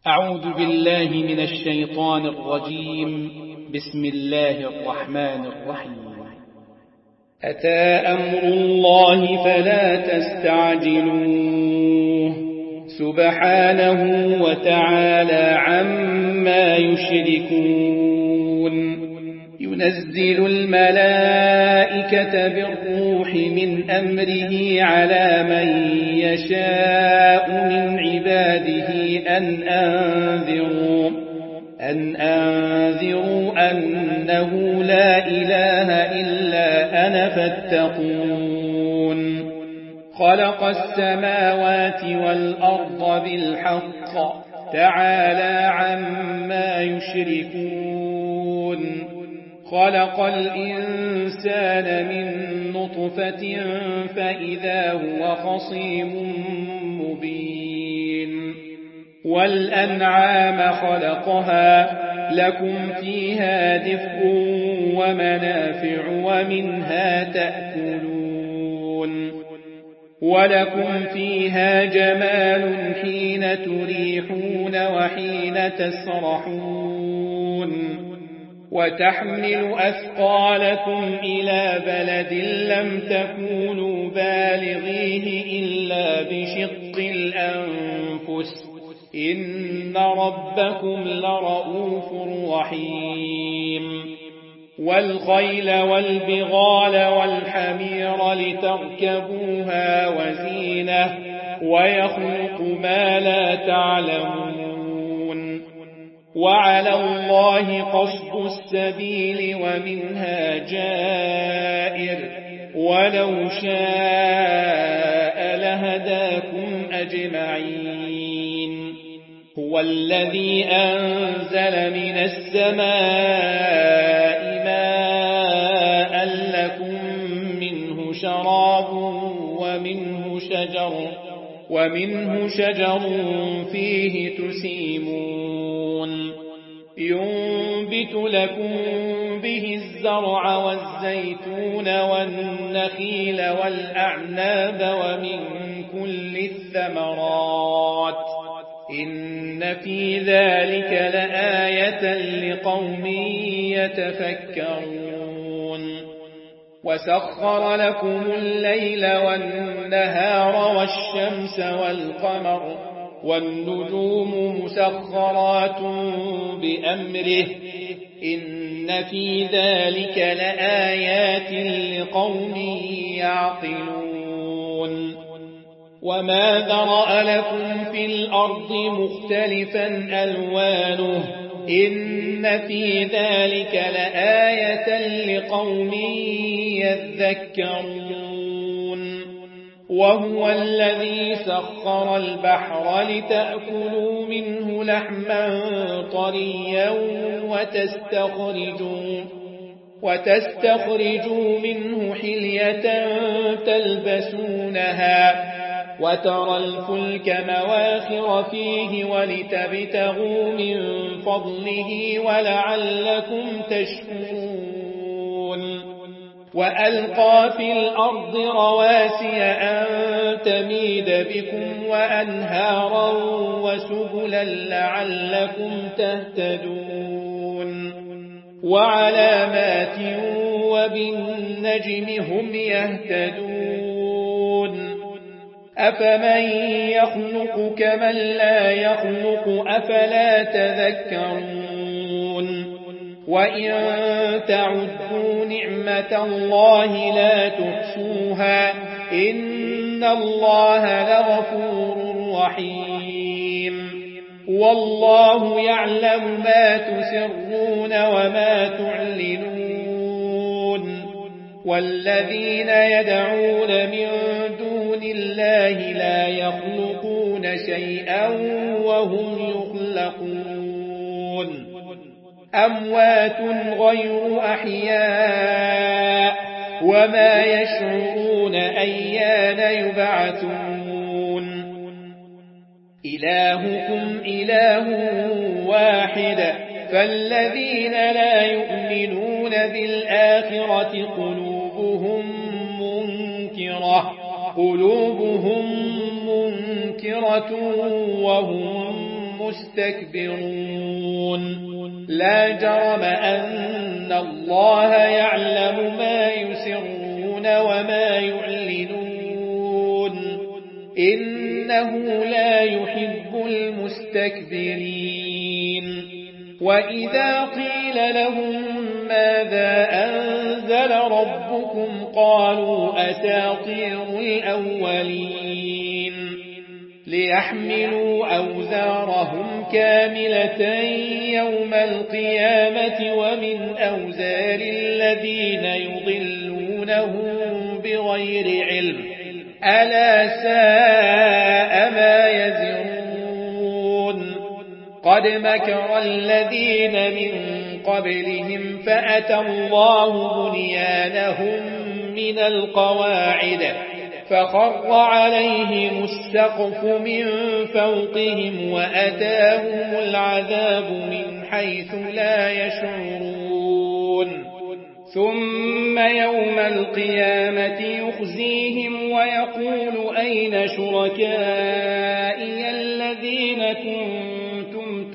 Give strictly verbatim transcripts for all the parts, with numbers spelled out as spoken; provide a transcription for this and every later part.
أعوذ بالله من الشيطان الرجيم. بسم الله الرحمن الرحيم. أتى أمر الله فلا تستعجلوه سبحانه وتعالى عما يشركون. ينزل الملائكة بالروح من أمره على من يشاء من عباده أن أنذروا أن أنذروا أنه لا إله إلا أنا فاتقون. خلق السماوات والأرض بالحق تعالى عما يشركون. خلق الإنسان من نطفة فإذا هو خصيم مبين. والأنعام خلقها لكم فيها دفء ومنافع ومنها تأكلون. ولكم فيها جمال حين تريحون وحين تسرحون. وتحمل أثقالكم إلى بلد لم تكونوا بالغيه إلا بشق الأنفس إن ربكم لرؤوف رحيم. والخيل والبغال والحمير لتركبوها وزينة ويخلق ما لا تعلمون. وعلى الله قصد السبيل ومنها جائر ولو شاء لهداكم أجمعين. هو الذي أنزل من السماء ماء لكم منه شراب ومنه شجر ومنه شجر فيه تسيمون. ينبت لكم به الزرع والزيتون والنخيل والأعناب ومن كل الثمرات إن في ذلك لآية لقوم يتفكرون. وسخر لكم الليل والنهار والشمس والقمر والنجوم مسخرات بأمره إن في ذلك لآيات لقوم يعقلون. وما ذرأ لكم في الأرض مختلفا ألوانه إن في ذلك لآية لقوم يذكرون. وهو الذي سخر البحر لتأكلوا منه لحما طريا وتستخرجوا, وتستخرجوا منه حلية تلبسونها وترى الفلك مواخر فيه ولتبتغوا من فضله ولعلكم تشكرون. وألقى في الأرض رواسي أن تميد بكم وأنهارا وسبلا لعلكم تهتدون. وعلامات وبالنجم هم يهتدون. أفمن يخلق كمن لا يخلق أفلا تذكرون. وإن تعدوا نعمة الله لا تحصوها إن الله لغفور رحيم. والله يعلم ما تسرون وما تعلنون. والذين يدعون من دون الله لا يخلقون شيئا وهم يخلقون. أموات غير أحياء وما يشعرون أيان يبعثون. إلهكم إله واحد فالذين لا يؤمنون بالآخرة قلوبهم منكرة قلوبهم منكرة وهم مستكبرون لا جرم أن الله يعلم ما يسرون وما يعلنون إنه لا يحب المستكبرين وإذا قيل لهم ماذا أنزل ربكم قالوا أساطير الأولين ليحملوا أوزارهم كاملة يوم القيامة ومن أوزار الذين يضلونهم بغير علم ألا ساء ما يزرون قد مكر الذين من قبلهم فأتى الله بنيانهم من القواعد فخر عليهم السقف من فوقهم وأتاهم العذاب من حيث لا يشعرون ثم يوم القيامة يخزيهم ويقول أين شركائي الذين كنتم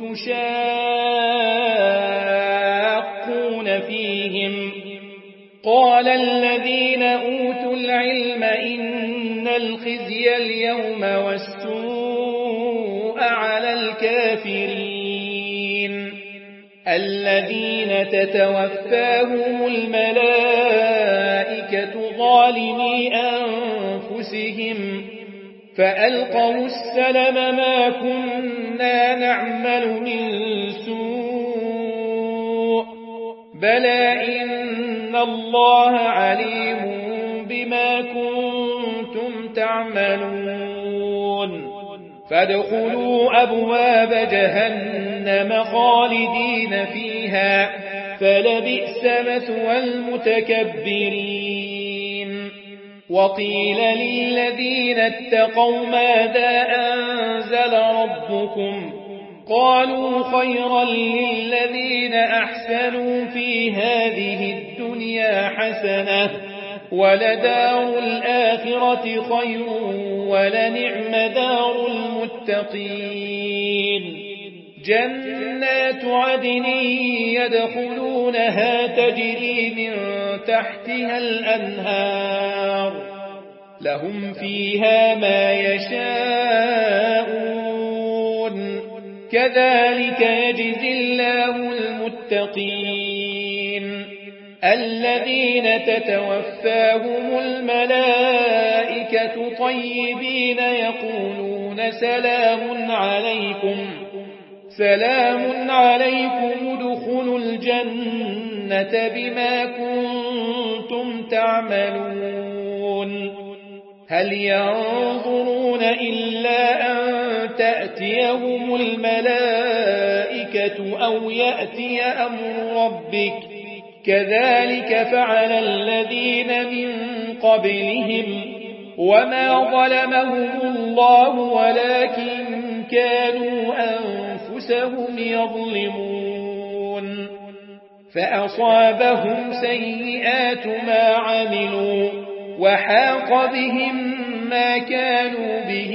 تشاقون فيهم قال الذين أوتوا العلم إن الخزي اليوم والسوء على الكافرين الذين تتوفاهم الملائكة ظالمي أنفسهم فألقوا السلم ما كنا نعمل من سوء بلى إن الله عليم بما كنتم تعملون فادخلوا أبواب جهنم خالدين فيها فلبئس مثوى المتكبرين وقيل للذين اتقوا ماذا أنزل ربكم قالوا خيرا للذين أحسنوا في هذه الدنيا حسنة ولدار الآخرة خير ولنعم دار المتقين جنات عدن يدخلونها تجري من تحتها الأنهار لهم فيها ما يشاءون كذلك يجزي الله المتقين الذين تتوفاهم الملائكة طيبين يقولون سلام عليكم سلام عليكم ادخلوا الجنة بما كنتم تعملون هل ينظرون إلا أن تأتيهم الملائكة أو يأتي أمر ربك كذلك فعل الذين من قبلهم وما ظلمهم الله ولكن كانوا أنفسهم يظلمون فأصابهم سيئات ما عملوا وحاق بهم ما كانوا به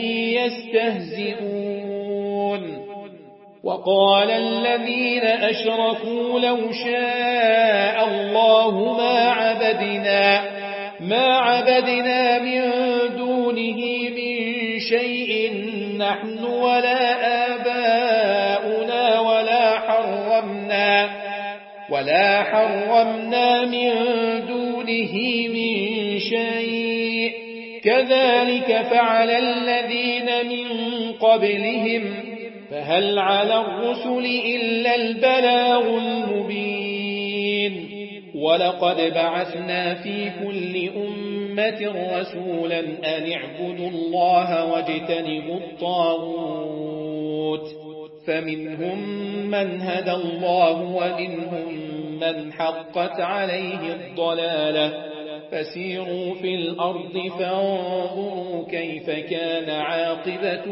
يستهزئون وقال الذين أشركوا لو شاء الله ما عبدنا ما عبدنا من دونه من شيء نحن ولا آباؤنا ولا حرمنا ولا حرمنا من دونه من شيء كذلك فعل الذين من قبلهم فهل على الرسل إلا البلاغ المبين ولقد بعثنا في كل أمة رسولا أن اعبدوا الله واجتنبوا الطاغوت فمنهم من هدى الله ومنهم من حقت عليه الضلالة فسيروا في الأرض فانظروا كيف كان عاقبة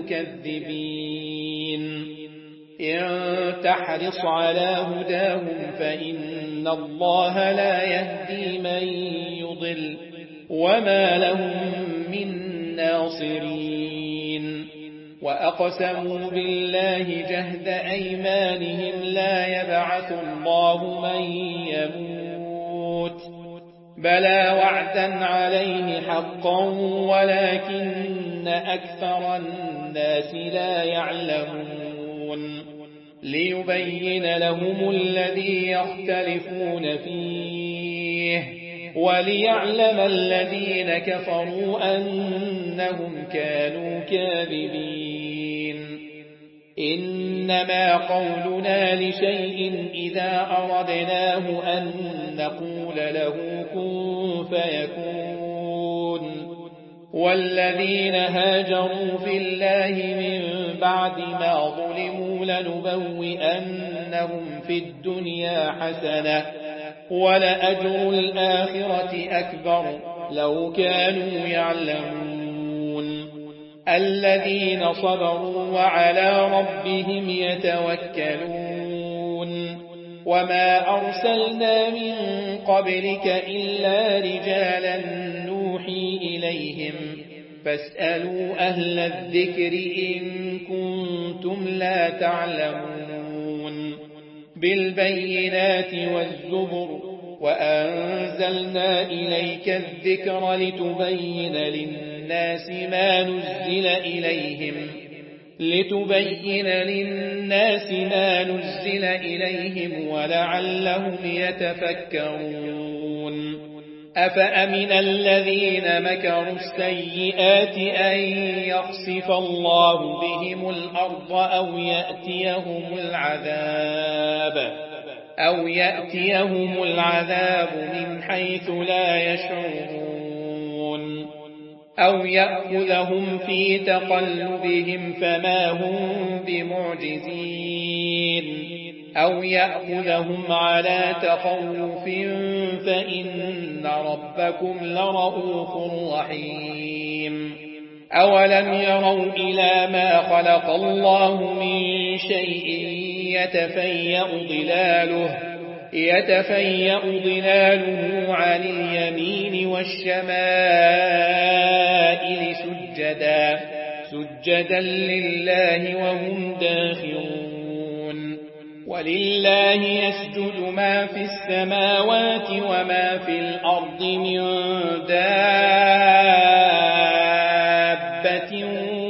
المكذبين إن تحرص على هداهم فإن الله لا يهدي من يضل وما لهم من ناصرين وأقسموا بالله جهد أيمانهم لا يبعث الله من يموت بلى وعدا عليه حقا ولكن أكثر الناس لا يعلمون ليبين لهم الذي يختلفون فيه وليعلم الذين كفروا أنهم كانوا كاذبين إنما قولنا لشيء إذا أردناه أن نقول له كن فيكون والذين هاجروا في الله من بعد ما ظلموا لنبوئنهم في الدنيا حسنة ولأجر الآخرة أكبر لو كانوا يعلمون الذين صبروا وعلى ربهم يتوكلون وما أرسلنا من قبلك إلا رجالا نوحي إليهم فاسألوا أهل الذكر إن كنتم لا تعلمون بالبينات والزبر وأنزلنا إليك الذكر لتبين للناس ما نزل إليهم لتبين للناس ما نزل إليهم ولعلهم يتفكرون أفأمن الذين مكروا السيئات أن يخسف الله بهم الأرض أو يأتيهم العذاب أو يأتيهم العذاب من حيث لا يشعرون أو يأخذهم في تقلبهم فما هم بمعجزين أو يأخذهم على تخوف فإن ربكم لرؤوف رحيم أولم يروا إلى ما خلق الله من شيء يتفيأ ظلاله يتفيأ ظلاله عن اليمين والشمائل سجدا سجدا لله وهم داخرون ولله يسجد ما في السماوات وما في الأرض من دابة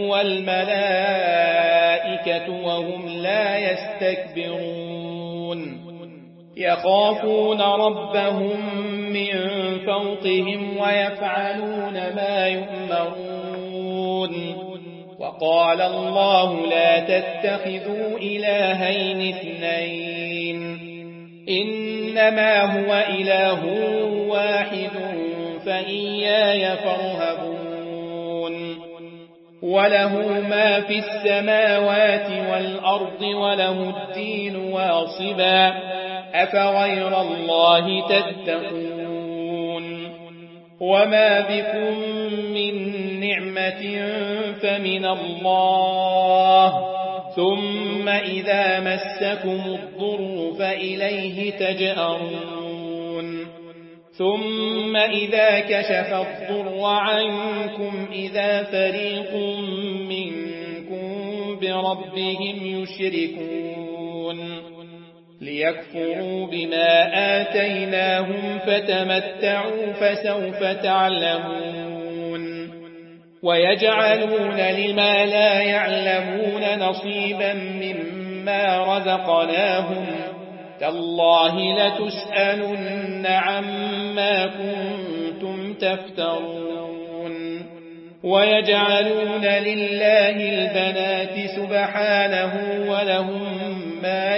والملائكة وهم لا يستكبرون يخافون ربهم من فوقهم ويفعلون ما يؤمرون وقال الله لا تتخذوا إلهين اثنين إنما هو إله واحد فإياي فارهبون وله ما في السماوات والأرض وله الدين واصبا أفغير الله تتقون وما بكم من نعمة فمن الله ثم إذا مسكم الضر فإليه تجأرون ثم إذا كشف الضر عنكم إذا فريق منكم بربهم يشركون ليكفروا بما آتيناهم فتمتعوا فسوف تعلمون ويجعلون لما لا يعلمون نصيبا مما رزقناهم تالله لتسألن عما كنتم تفترون ويجعلون لله البنات سبحانه ولهم ما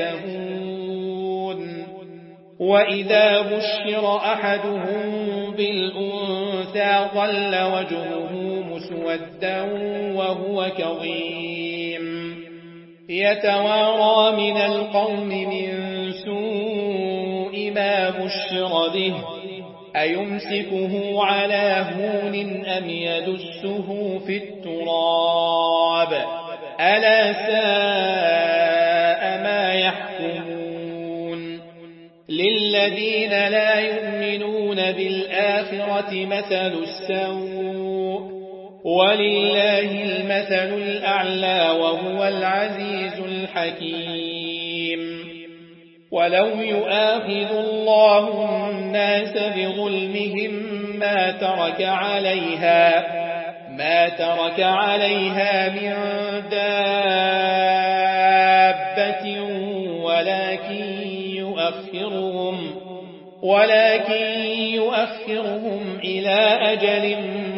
يشتهون وإذا بشر أحدهم بالأنثى ظل وجهه مسودا وهو كظيم يتوارى من القوم من سوء ما بشر به أيمسكه على هون أم يدسه في التراب ألا ساء ما يحكمون للذين لا يؤمنون بالآخرة مثل السوء ولله المثل الأعلى وهو العزيز الحكيم. ولو يؤاخذ الله الناس بظلمهم ما ترك عليها ما ترك عليها من دابة ولكن يؤخرهم ولكن يؤخرهم إلى أجل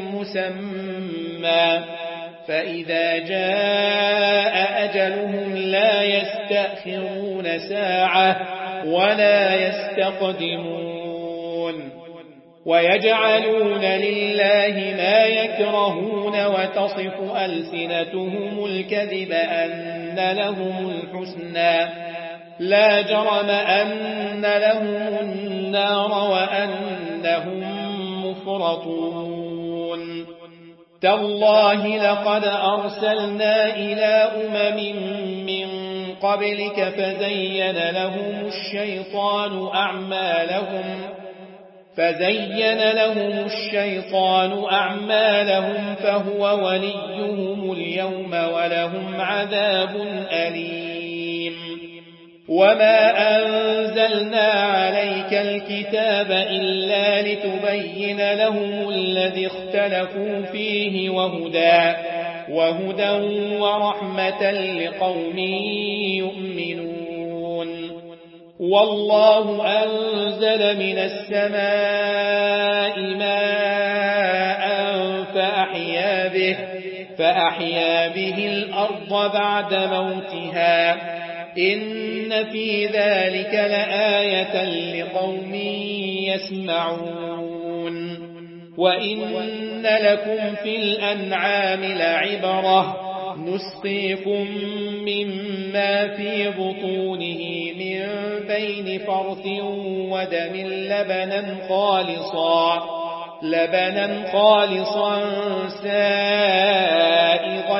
مسمى فإذا جاء أجلهم لا يستأخرون ساعة ولا يستقدمون. ويجعلون لله ما يكرهون وتصف ألسنتهم الكذب أن لهم الحسنى لا جرم أن لهم النار وأنهم مفرطون. تالله لقد أرسلنا إلى أمم من قبلك فزين لهم الشيطان أعمالهم فزين لهم الشيطان أعمالهم فهو وليهم اليوم ولهم عذاب أليم. وما أنزلنا عليك الكتاب إلا لتبين لهم الذي اختلفوا فيه وهدى وهدى ورحمة لقوم يؤمنون. والله أنزل من السماء ماء فأحيا به فأحيا به الأرض بعد موتها إن في ذلك لآية لقوم يسمعون. وإن لكم في الأنعام لعبرة نسقيكم مما في بطونه من بين فرث ودم لبنا خالصا لبنا خالصا سائغا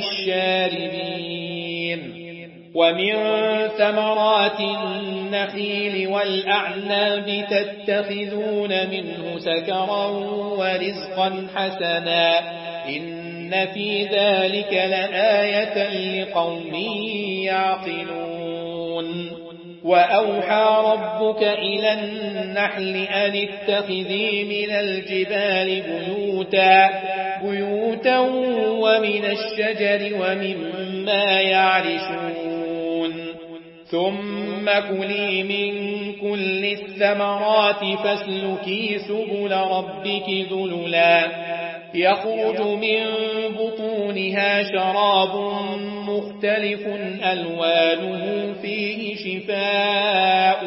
للشاربين. ومن ثمرات النخيل والأعناب تتخذون منه سكرا ورزقا حسنا إن في ذلك لآية لقوم يعقلون. وأوحى ربك إلى النحل أن اتخذي من الجبال بيوتا بيوتا ومن الشجر ومما يعرشون. ثم كلي من كل الثمرات فاسلكي سبل ربك ذللا يخرج من بطونها شراب مختلف ألوانه فيه شفاء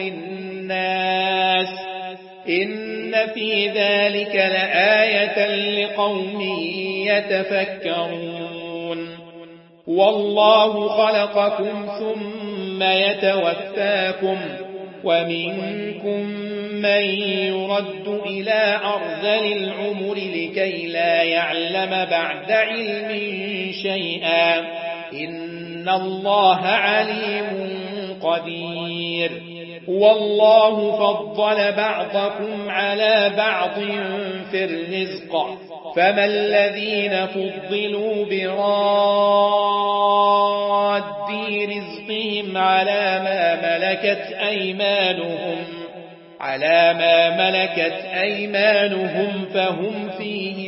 للناس إن في ذلك لآية لقوم يتفكرون. والله خلقكم ثم يتوفاكم ومنكم من يرد إلى أرذل العمر لكي لا يعلم بعد علم شيئا إن الله عليم قدير. والله فضل بعضكم على بعض في الرزق فما الذين فضلوا براد رزقهم على ما ملكت أيمانهم على ما ملكت أيمانهم فهم فيه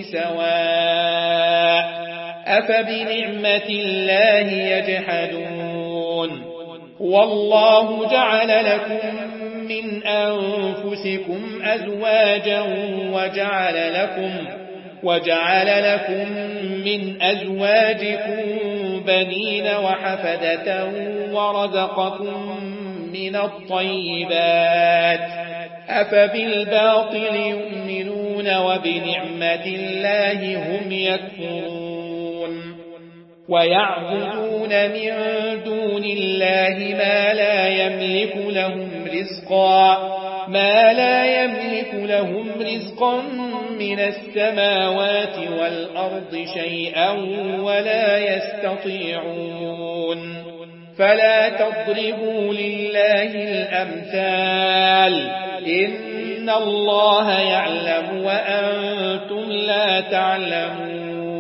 سواء أفبنعمة الله يجحدون. والله جعل لكم من أنفسكم أزواجا وجعل لكم وجعل لكم من أزواجكم بنين وحفدة ورزقكم من الطيبات أفبالباطل يؤمنون وبنعمة الله هم يكفرون. ويعبدون من دون الله ما لا يملك لهم رزقا ما لا يملك لهم رزقا من السماوات والأرض شيئا ولا يستطيعون. فلا تضربوا لله الأمثال إن الله يعلم وأنتم لا تعلمون.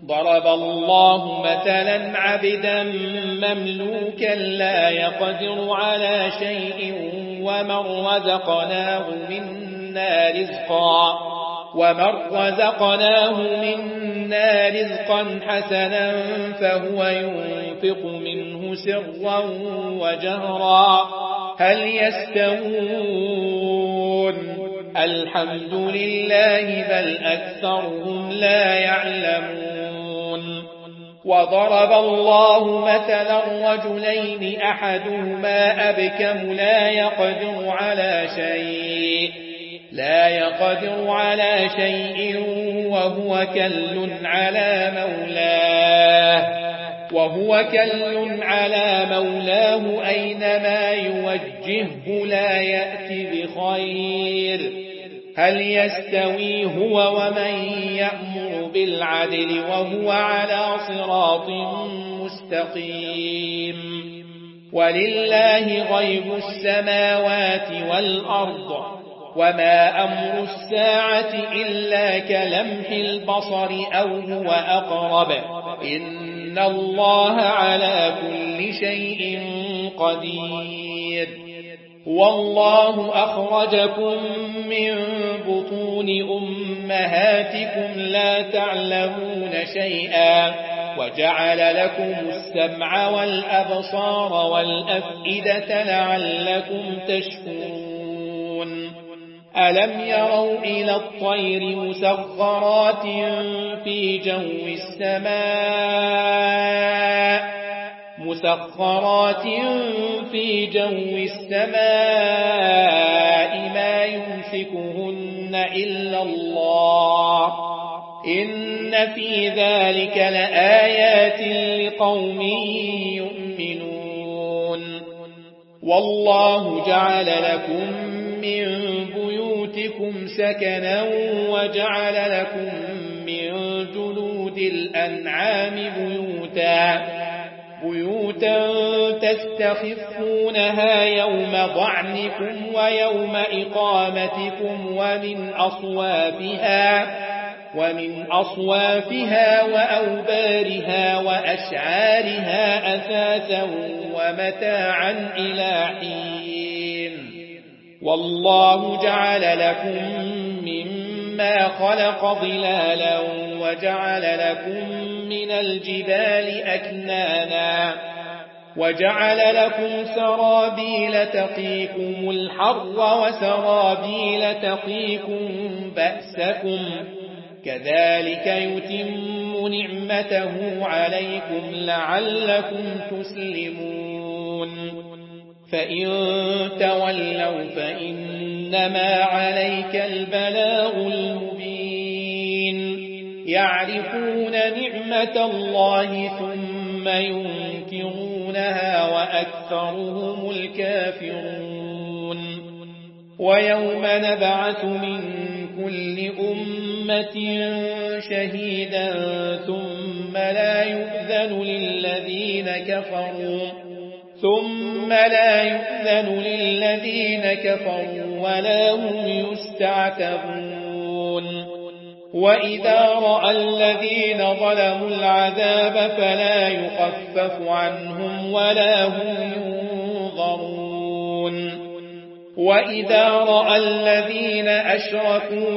ضرب الله مثلا عبدا مملوكا لا يقدر على شيء ومن رزقناه منا رزقا ومن رزقناه منا رزقا حسنا فهو ينفق منه سرا وجهرا هل يستوون الحمد لله بل أكثرهم لا يعلمون وضرب الله مثلا رجلين أحدهما أبكم لا يقدر على شيء لا يقدر على شيء وهو كل على مولاه وهو كل على مولاه أينما يوجهه لا يأتي بخير هل يستوي هو ومن يأمر بالعدل وهو على صراط مستقيم ولله غيب السماوات والأرض وما أمر الساعة إلا كلمح البصر أو هو أقرب إن الله على كل شيء قدير والله أخرجكم من بطون أمهاتكم لا تعلمون شيئا وجعل لكم السمع والأبصار والأفئدة لعلكم تشكرون ألم يروا إلى الطير مسخرات في جو السماء مسخرات في جو السماء ما يمسكهن إلا الله إن في ذلك لآيات لقوم يؤمنون والله جعل لكم من بيوتكم سكنا وجعل لكم من جلود الأنعام بيوتا بيوتا تستخفونها يوم ضعنكم ويوم إقامتكم ومن أصوافها ومن أصوافها وأوبارها وأشعارها أثاثا ومتاعا إلى حين والله جعل لكم مما خلق ظلالا وجعل لكم من الجبال أكنانا وجعل لكم سرابيل تقيكم الحر وسرابيل تقيكم بأسكم كذلك يتم نعمته عليكم لعلكم تسلمون فإن تولوا فإنما عليك البلاغ المبين يعرفون نعمة الله ثم ينكرونها وأكثرهم الكافرون ويوم نبعث من كل أمة شهيدا ثم لا يؤذن للذين كفروا ثم لا يؤذن للذين كفروا ولا هم يستعتبون وإذا رأى الذين ظلموا العذاب فلا يخفف عنهم ولا هم ينظرون وإذا رأى الذين أشركوا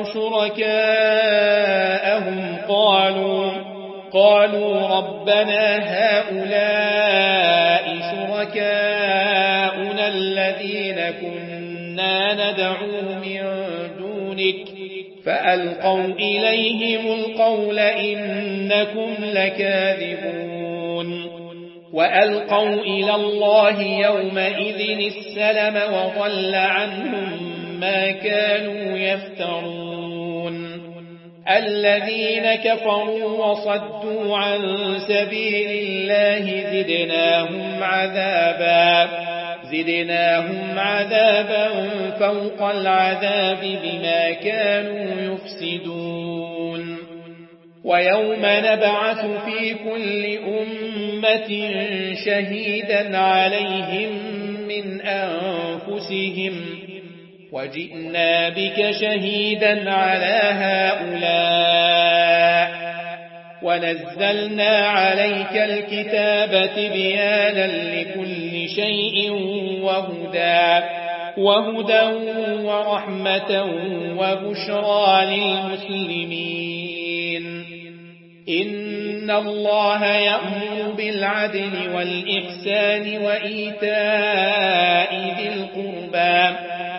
شركاءهم قالوا قالوا ربنا هؤلاء شركاؤنا الذين كنا ندعو من دونك فألقوا إليهم القول إنكم لكاذبون وألقوا إلى الله يومئذ السلم وضل عنهم ما كانوا يفترون الذين كفروا وصدوا عن سبيل الله زدناهم عذابا زدناهم عذابا فوق العذاب بما كانوا يفسدون ويوم نبعث في كل أمة شهيدا عليهم من أنفسهم وجئنا بك شهيدا على هؤلاء ونزلنا عليك الكتاب تبيانا لكل شيء وهدى وهدى ورحمة وبشرى للمسلمين إن الله يأمر بالعدل والإحسان وإيتاء ذي القربى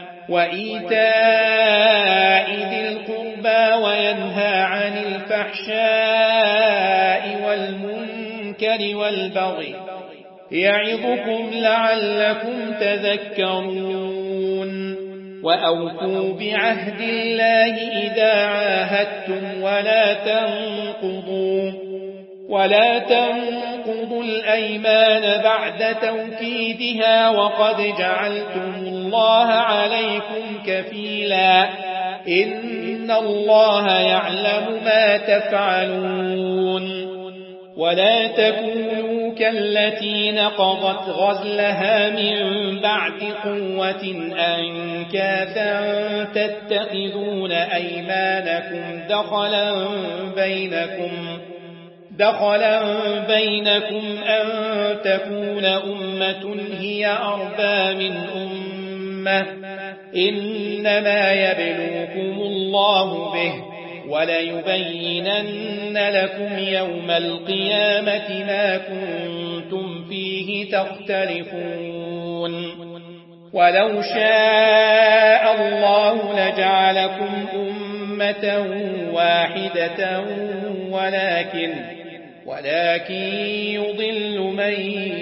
وإيتاء ذي القربى وينهى عن الفحشاء والمنكر والبغي يعظكم لعلكم تذكرون وأوفوا بعهد الله إذا عاهدتم ولا تنقضوا ولا تنقضوا الأيمان بعد توكيدها وقد جعلتم الله عليكم كفيلا إن الله يعلم ما تفعلون ولا تكونوا كالتي نقضت غزلها من بعد قوة أنكاثا تتخذون أيمانكم دخلا بينكم دخلا بينكم أن تكون أمة هي أربى من أمة إنما يبلوكم الله به وليبينن لكم يوم القيامة ما كنتم فيه تختلفون ولو شاء الله لجعلكم أمة واحدة ولكن ولكن يضل من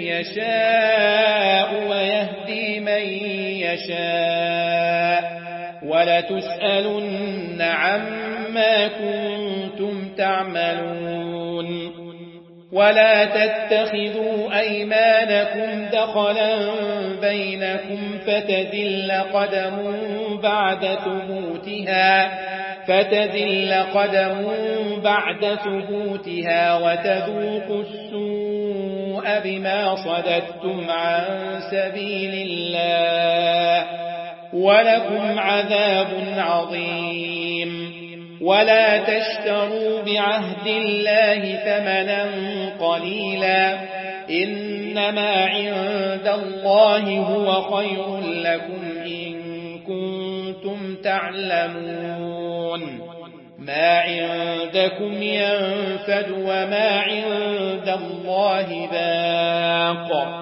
يشاء ويهدي من يشاء ولتسألن عما كنتم تعملون ولا تتخذوا أيمانكم دخلا بينكم فتذل قدم بعد ثبوتها فتذل قدم بعد ثبوتها وتذوقوا السوء بما صددتم عن سبيل الله ولكم عذاب عظيم ولا تشتروا بعهد الله ثمنا قليلا إنما عند الله هو خير لكم إن كنتم تعلمون ما عندكم ينفد وما عند الله باق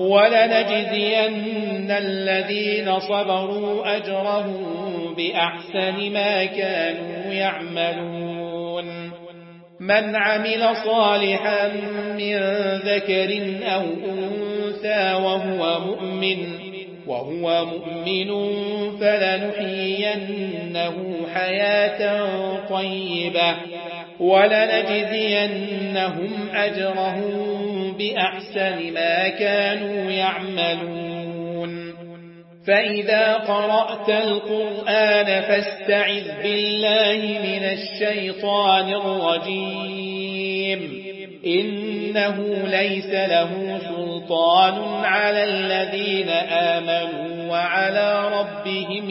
ولنجزين الذين صبروا أجرهم بأحسن ما كانوا يعملون من عمل صالحا من ذكر أو أنثى وهو مؤمن وهو مؤمن فلنحيينه حياة طيبة ولنجزينهم أجرهم بأحسن ما كانوا يعملون فإذا قرأت القرآن فاستعذ بالله من الشيطان الرجيم إنه ليس له سلطان على الذين آمنوا وعلى ربهم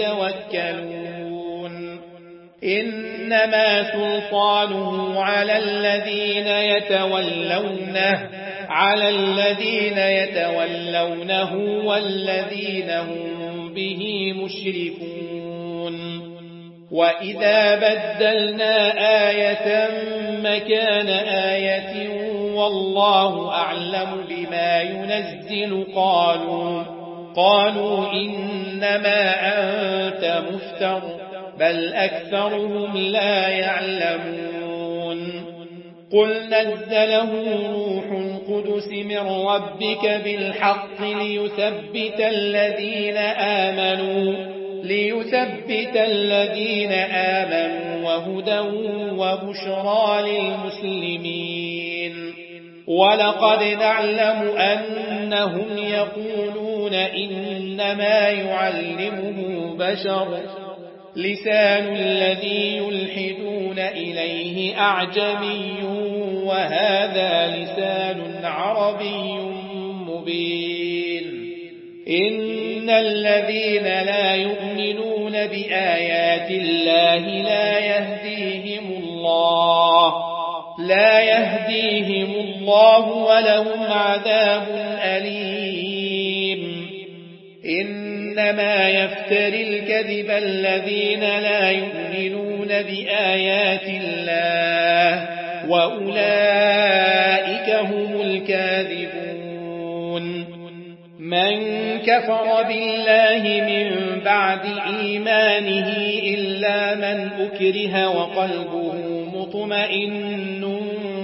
يتوكلون إنما سلطانه على الذين يتولونه على الذين يتولونه والذين هم به مشركون وإذا بدلنا آية مكان آية والله أعلم بما ينزل قالوا قالوا إنما أنت مفتر بل أكثرهم لا يعلمون قل نزله روح القدس من ربك بالحق ليثبت الذين آمنوا ليثبت الذين آمنوا وهدى وبشرى للمسلمين ولقد نعلم أنهم يقولون إنما يعلمه بشر لسان الذي يلحدون إليه أعجمي وهذا لسان عربي مبين إن الذين لا يؤمنون بآيات الله لا يهديهم الله لا يهديهم الله ولهم عذاب أليم إنما يفتري الكذب الذين لا يؤمنون بآيات الله وأولئك هم الكاذبون من كفر بالله من بعد إيمانه إلا من أكره وقلبه مطمئن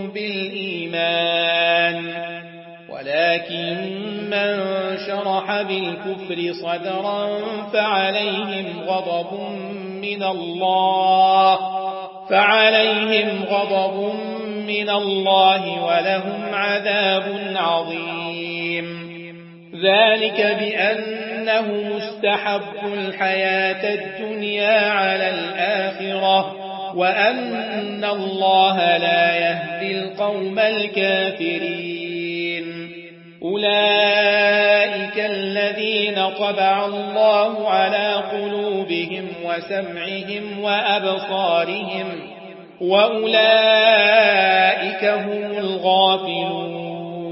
بالإيمان ولكن من شرح بالكفر صدرا فعليهم غضب من الله فعليهم غضب من الله ولهم عذاب عظيم ذلك بأنه مستحب الحياة الدنيا على الآخرة وأن الله لا يهدي القوم الكافرين أولئك الذين طبع الله على قلوبهم وسمعهم وأبصارهم وأولئك هم الغافلون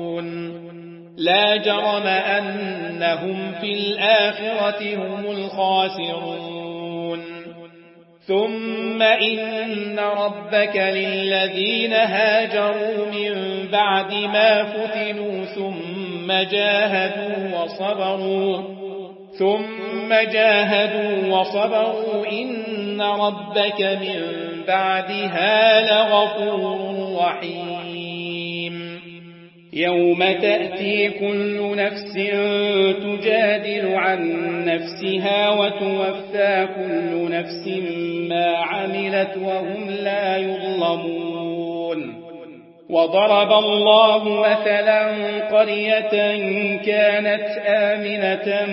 لا جرم أنهم في الآخرة هم الخاسرون ثم إن ربك للذين هاجروا من بعد ما فتنوا ثم جاهدوا وصبروا ثم جاهدوا وصبروا إن ربك من بعدها لغفور رحيم يوم تأتي كل نفس تجادل عن نفسها وتوفى كل نفس ما عملت وهم لا يظلمون وضرب الله مثلا قرية كانت آمنة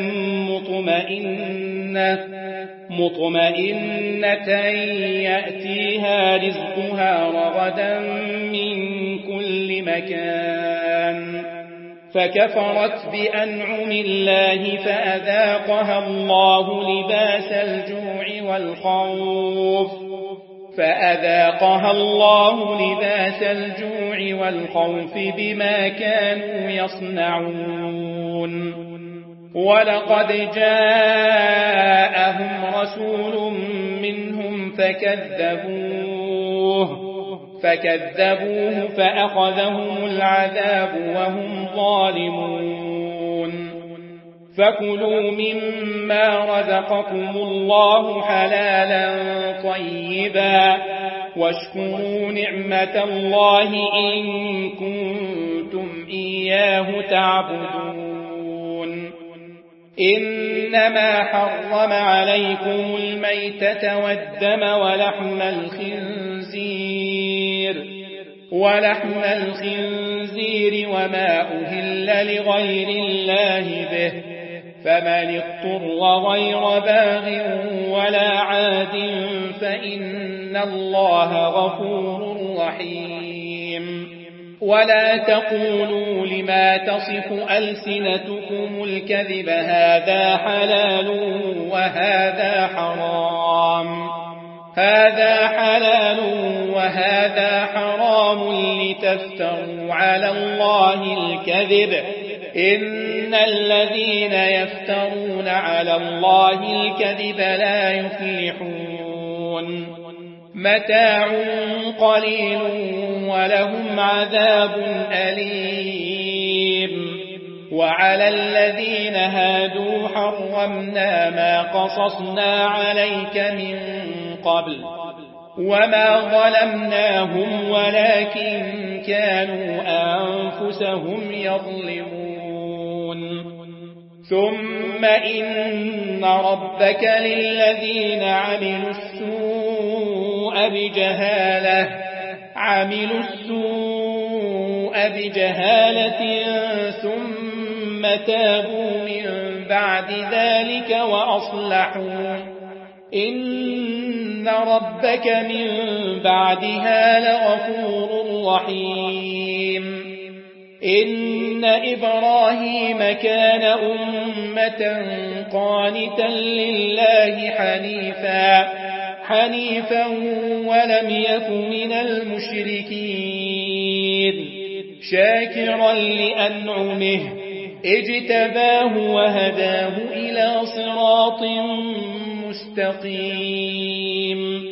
مطمئنة مطمئنة يأتيها رزقها رغدا من كل مكان فكفرت بأنعم الله فأذاقها الله لباس الجوع والخوف فأذاقها الله لباس الجوع والخوف بما كانوا يصنعون ولقد جاءهم رسول منهم فكذبوه فكذبوه فأخذهم العذاب وهم ظالمون فكلوا مما رزقكم الله حلالا طيبا واشكروا نعمة الله إن كنتم إياه تعبدون إنما حرم عليكم الميتة والدم ولحم الخنزير ولحم الخنزير وما أهل لغير الله به فمن اضطر غير باغ ولا عاد فإن الله غفور رحيم ولا تقولوا لما تصف ألسنتكم الكذب هذا حلال وهذا حرام هذا حلال وهذا حرام لتفتروا على الله الكذب إن الذين يفترون على الله الكذب لا يفلحون متاع قليل ولهم عذاب أليم وعلى الذين هادوا حرمنا ما قصصنا عليك من قبل وما ظلمناهم ولكن كانوا أنفسهم يظلمون ثم إن ربك للذين عملوا السوء بجهالة عملوا السوء بجهالة ثم تابوا من بعد ذلك وأصلحوا إن ربك من بعدها لغفور رحيم إن إبراهيم كان أمة قانتا لله حنيفا حنيفا ولم يك من المشركين شاكرا لأنعمه اجتباه وهداه إلى صراط مستقيم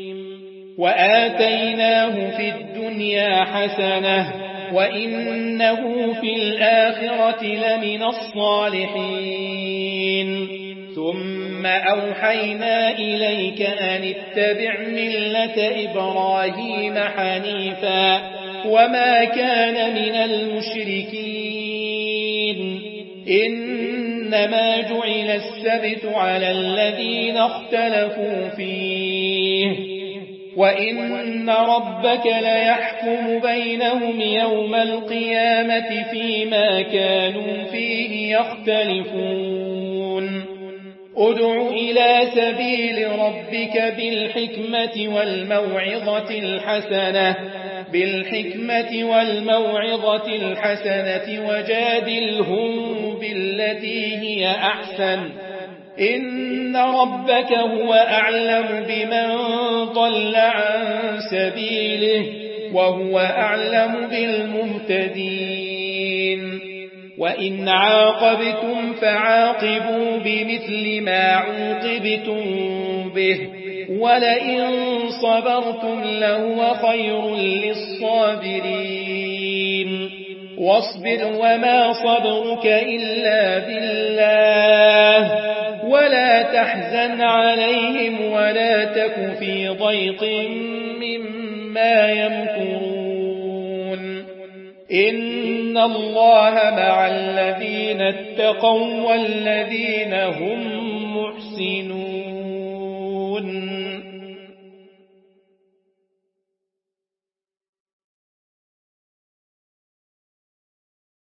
وآتيناه في الدنيا حسنة وإنه في الآخرة لمن الصالحين ثم أوحينا إليك أن اتبع ملة إبراهيم حنيفا وما كان من المشركين إنما جعل السبت على الذين اختلفوا فيه وإن ربك ليحكم بينهم يوم القيامة فيما كانوا فيه يختلفون ادع إلى سبيل ربك بالحكمة والموعظة الحسنة بالحكمة والموعظة الحسنة وجادلهم بالتي هي أحسن إن ربك هو أعلم بمن ضل عن سبيله وهو أعلم بالمهتدين وإن عاقبتم فعاقبوا بمثل ما عوقبتم به ولئن صبرتم لهو خير للصابرين واصبر وما صبرك إلا بالله ولا تحزن عليهم ولا تك في ضيق مما يمكرون إن الله مع الذين اتقوا والذين هم محسنون